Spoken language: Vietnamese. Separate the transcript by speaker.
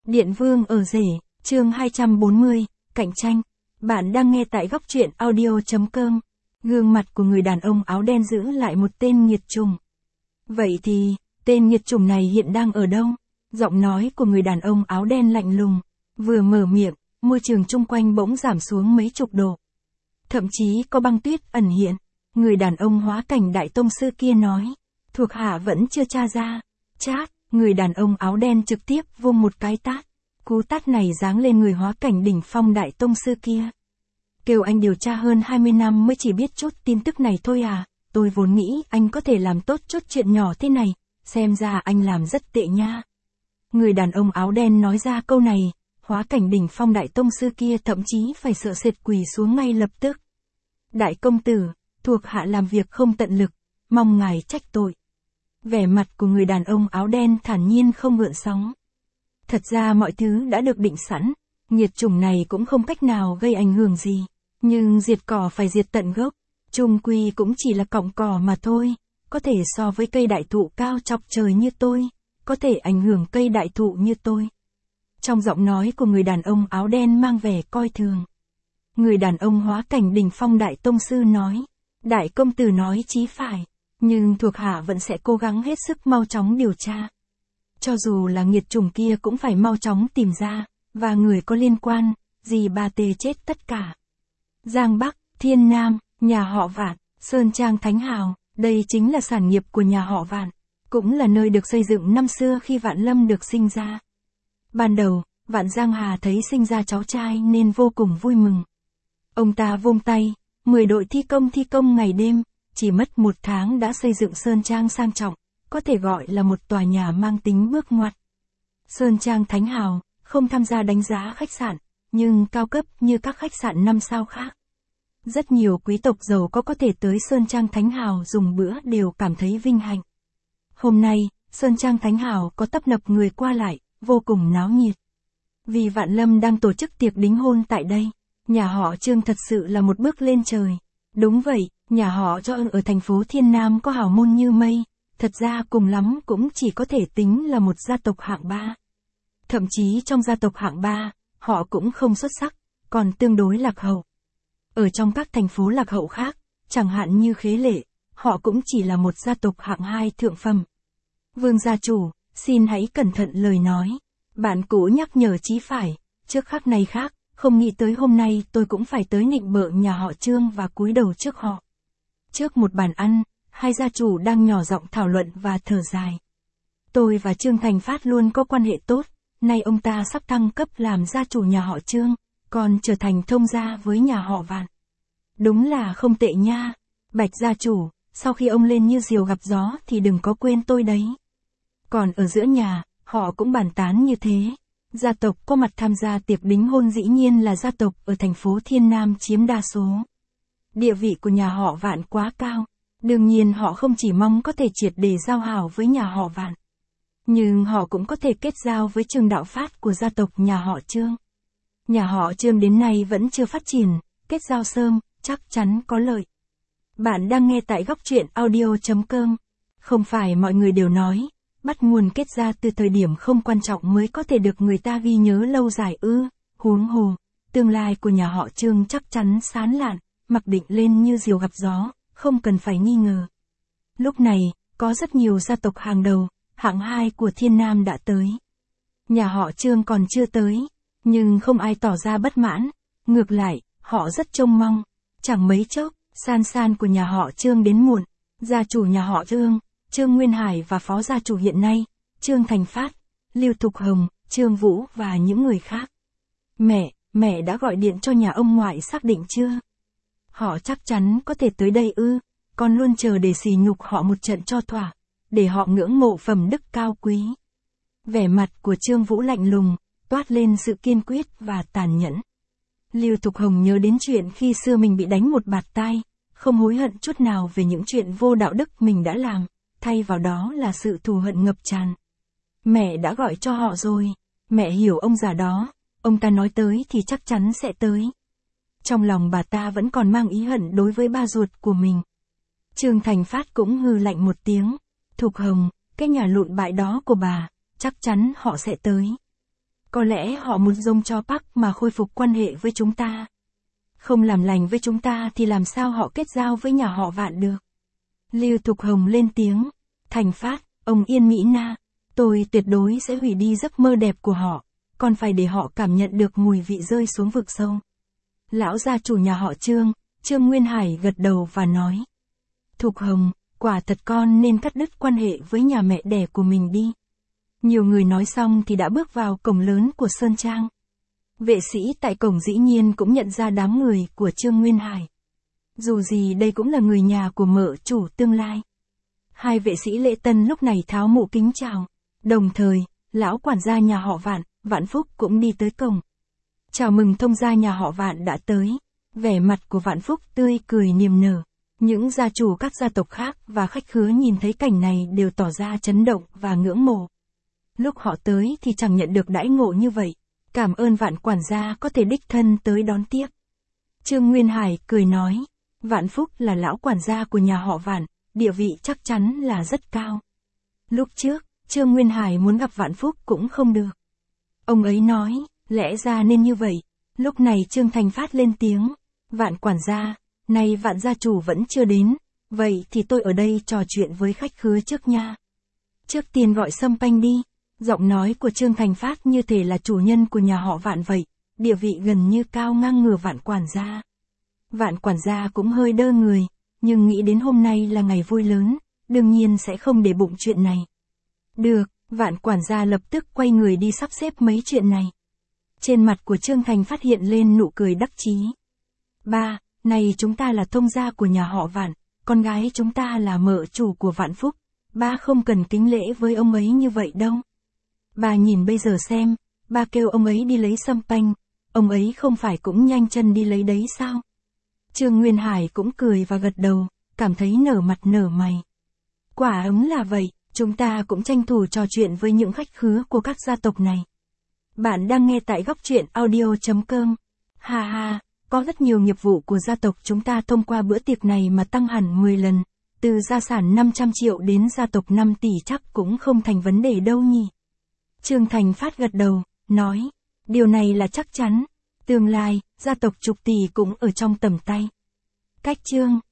Speaker 1: Điện Vương ở rể, chương 240, cạnh tranh. Bạn đang nghe tại góc truyện audio.com. Gương mặt của người đàn ông áo đen giữ lại một tên nghiệt chủng. Vậy thì, tên nghiệt chủng này hiện đang ở đâu? Giọng nói của người đàn ông áo đen lạnh lùng. Vừa mở miệng, môi trường chung quanh bỗng giảm xuống mấy chục độ. Thậm chí có băng tuyết ẩn hiện. Người đàn ông hóa cảnh đại tông sư kia nói. Thuộc hạ vẫn chưa tra ra. Chát, người đàn ông áo đen trực tiếp vung một cái tát. Cú tát này giáng lên người hóa cảnh đỉnh phong đại tông sư kia. Kêu anh điều tra hơn 20 năm mới chỉ biết chút tin tức này thôi à, tôi vốn nghĩ anh có thể làm tốt chút chuyện nhỏ thế này, xem ra anh làm rất tệ nha. Người đàn ông áo đen nói ra câu này, hóa cảnh đỉnh phong đại tông sư kia thậm chí phải sợ sệt quỳ xuống ngay lập tức. Đại công tử, thuộc hạ làm việc không tận lực, mong ngài trách tội. Vẻ mặt của người đàn ông áo đen thản nhiên không gợn sóng. Thật ra mọi thứ đã được định sẵn, nghiệt chủng này cũng không cách nào gây ảnh hưởng gì, nhưng diệt cỏ phải diệt tận gốc, chung quy cũng chỉ là cọng cỏ mà thôi, có thể so với cây đại thụ cao chọc trời như tôi, có thể ảnh hưởng cây đại thụ như tôi. Trong giọng nói của người đàn ông áo đen mang vẻ coi thường. Người đàn ông hóa cảnh đỉnh phong đại tông sư nói, đại công tử nói chí phải, nhưng thuộc hạ vẫn sẽ cố gắng hết sức mau chóng điều tra. Cho dù là nghiệt chủng kia cũng phải mau chóng tìm ra, và người có liên quan, gì ba tê chết tất cả. Giang Bắc, Thiên Nam, nhà họ Vạn, Sơn Trang Thánh Hào, đây chính là sản nghiệp của nhà họ Vạn, cũng là nơi được xây dựng năm xưa khi Vạn Lâm được sinh ra. Ban đầu, Vạn Giang Hà thấy sinh ra cháu trai nên vô cùng vui mừng. Ông ta vung tay, 10 đội thi công ngày đêm, chỉ mất 1 tháng đã xây dựng Sơn Trang sang trọng, có thể gọi là một tòa nhà mang tính bước ngoặt. Sơn Trang Thánh Hào, không tham gia đánh giá khách sạn, nhưng cao cấp như các khách sạn 5 sao khác. Rất nhiều quý tộc giàu có thể tới Sơn Trang Thánh Hào dùng bữa đều cảm thấy vinh hạnh. Hôm nay, Sơn Trang Thánh Hào có tấp nập người qua lại, vô cùng náo nhiệt. Vì Vạn Lâm đang tổ chức tiệc đính hôn tại đây, nhà họ Trương thật sự là một bước lên trời. Đúng vậy, nhà họ Cho ở thành phố Thiên Nam có hào môn như mây, thật ra cùng lắm cũng chỉ có thể tính là một gia tộc hạng 3. Thậm chí trong gia tộc hạng 3, họ cũng không xuất sắc, còn tương đối lạc hậu. Ở trong các thành phố lạc hậu khác, chẳng hạn như Khế Lệ, họ cũng chỉ là một gia tộc hạng 2 thượng phẩm. Vương gia chủ, xin hãy cẩn thận lời nói. Bạn cũ nhắc nhở chí phải, trước khác này khác, không nghĩ tới hôm nay tôi cũng phải tới nịnh bợ nhà họ Trương và cúi đầu trước họ. Trước một bàn ăn, hai gia chủ đang nhỏ giọng thảo luận và thở dài. Tôi và Trương Thành Phát luôn có quan hệ tốt, nay ông ta sắp thăng cấp làm gia chủ nhà họ Trương, còn trở thành thông gia với nhà họ Vạn. Đúng là không tệ nha, Bạch gia chủ, sau khi ông lên như diều gặp gió thì đừng có quên tôi đấy. Còn ở giữa nhà, họ cũng bàn tán như thế. Gia tộc có mặt tham gia tiệc đính hôn dĩ nhiên là gia tộc ở thành phố Thiên Nam chiếm đa số. Địa vị của nhà họ Vạn quá cao, đương nhiên họ không chỉ mong có thể triệt để giao hảo với nhà họ Vạn, nhưng họ cũng có thể kết giao với Trương Đạo Phát của gia tộc nhà họ Trương. Nhà họ Trương đến nay vẫn chưa phát triển, kết giao sớm, chắc chắn có lợi. Bạn đang nghe tại góc truyện audio.com. Không phải mọi người đều nói, bắt nguồn kết ra từ thời điểm không quan trọng mới có thể được người ta ghi nhớ lâu dài ư, huống hồ, tương lai của nhà họ Trương chắc chắn sáng lạn, mặc định lên như diều gặp gió, không cần phải nghi ngờ. Lúc này, có rất nhiều gia tộc hàng đầu, hạng 2 của Thiên Nam đã tới. Nhà họ Trương còn chưa tới, nhưng không ai tỏ ra bất mãn, ngược lại, họ rất trông mong. Chẳng mấy chốc, san san của nhà họ Trương đến muộn, gia chủ nhà họ Trương, Trương Nguyên Hải và phó gia chủ hiện nay, Trương Thành Phát, Lưu Thục Hồng, Trương Vũ và những người khác. Mẹ đã gọi điện cho nhà ông ngoại xác định chưa? Họ chắc chắn có thể tới đây ư, con luôn chờ để sỉ nhục họ một trận cho thỏa, để họ ngưỡng mộ phẩm đức cao quý. Vẻ mặt của Trương Vũ lạnh lùng, toát lên sự kiên quyết và tàn nhẫn. Lưu Thục Hồng nhớ đến chuyện khi xưa mình bị đánh một bạt tai, không hối hận chút nào về những chuyện vô đạo đức mình đã làm, thay vào đó là sự thù hận ngập tràn. Mẹ đã gọi cho họ rồi, mẹ hiểu ông già đó, ông ta nói tới thì chắc chắn sẽ tới. Trong lòng bà ta vẫn còn mang ý hận đối với ba ruột của mình. Trương Thành Phát cũng hừ lạnh một tiếng, Thục Hồng, cái nhà lụn bại đó của bà, chắc chắn họ sẽ tới. Có lẽ họ muốn dùng cho Park mà khôi phục quan hệ với chúng ta. Không làm lành với chúng ta thì làm sao họ kết giao với nhà họ Vạn được. Lưu Thục Hồng lên tiếng. Thành Phát, ông Yên Mỹ Na, tôi tuyệt đối sẽ hủy đi giấc mơ đẹp của họ, còn phải để họ cảm nhận được mùi vị rơi xuống vực sâu. Lão gia chủ nhà họ Trương, Trương Nguyên Hải gật đầu và nói. Thục Hồng, quả thật con nên cắt đứt quan hệ với nhà mẹ đẻ của mình đi. Nhiều người nói xong thì đã bước vào cổng lớn của Sơn Trang. Vệ sĩ tại cổng dĩ nhiên cũng nhận ra đám người của Trương Nguyên Hải. Dù gì đây cũng là người nhà của mợ chủ tương lai. Hai vệ sĩ lễ tân lúc này tháo mũ kính chào. Đồng thời, lão quản gia nhà họ Vạn, Vạn Phúc cũng đi tới cổng. Chào mừng thông gia nhà họ Vạn đã tới. Vẻ mặt của Vạn Phúc tươi cười niềm nở. Những gia chủ các gia tộc khác và khách khứa nhìn thấy cảnh này đều tỏ ra chấn động và ngưỡng mộ. Lúc họ tới thì chẳng nhận được đãi ngộ như vậy. Cảm ơn Vạn quản gia có thể đích thân tới đón tiếp. Trương Nguyên Hải cười nói. Vạn Phúc là lão quản gia của nhà họ Vạn, địa vị chắc chắn là rất cao. Lúc trước, Trương Nguyên Hải muốn gặp Vạn Phúc cũng không được. Ông ấy nói, lẽ ra nên như vậy. Lúc này Trương Thành Phát lên tiếng. Vạn quản gia, nay Vạn gia chủ vẫn chưa đến, vậy thì tôi ở đây trò chuyện với khách khứa trước nha. Trước tiên gọi Sâm Panh đi. Giọng nói của Trương Thành Phát như thể là chủ nhân của nhà họ Vạn vậy, địa vị gần như cao ngang ngửa Vạn quản gia. Vạn quản gia cũng hơi đơ người, nhưng nghĩ đến hôm nay là ngày vui lớn, đương nhiên sẽ không để bụng chuyện này. Được, Vạn quản gia lập tức quay người đi sắp xếp mấy chuyện này. Trên mặt của Trương Thành Phát hiện lên nụ cười đắc chí. Ba, này chúng ta là thông gia của nhà họ Vạn, con gái chúng ta là mợ chủ của Vạn Phúc, ba không cần kính lễ với ông ấy như vậy đâu. Bà nhìn bây giờ xem, ba kêu ông ấy đi lấy Sâm Panh, ông ấy không phải cũng nhanh chân đi lấy đấy sao? Trương Nguyên Hải cũng cười và gật đầu, cảm thấy nở mặt nở mày. Quả ứng là vậy, chúng ta cũng tranh thủ trò chuyện với những khách khứa của các gia tộc này. Bạn đang nghe tại góc truyện audio.com. Ha ha, có rất nhiều nghiệp vụ của gia tộc chúng ta thông qua bữa tiệc này mà tăng hẳn 10 lần, từ gia sản 500 triệu đến gia tộc 5 tỷ chắc cũng không thành vấn đề đâu nhỉ. Trương Thành Phát gật đầu, nói, điều này là chắc chắn, tương lai, gia tộc chục tỷ cũng ở trong tầm tay. Cách Trương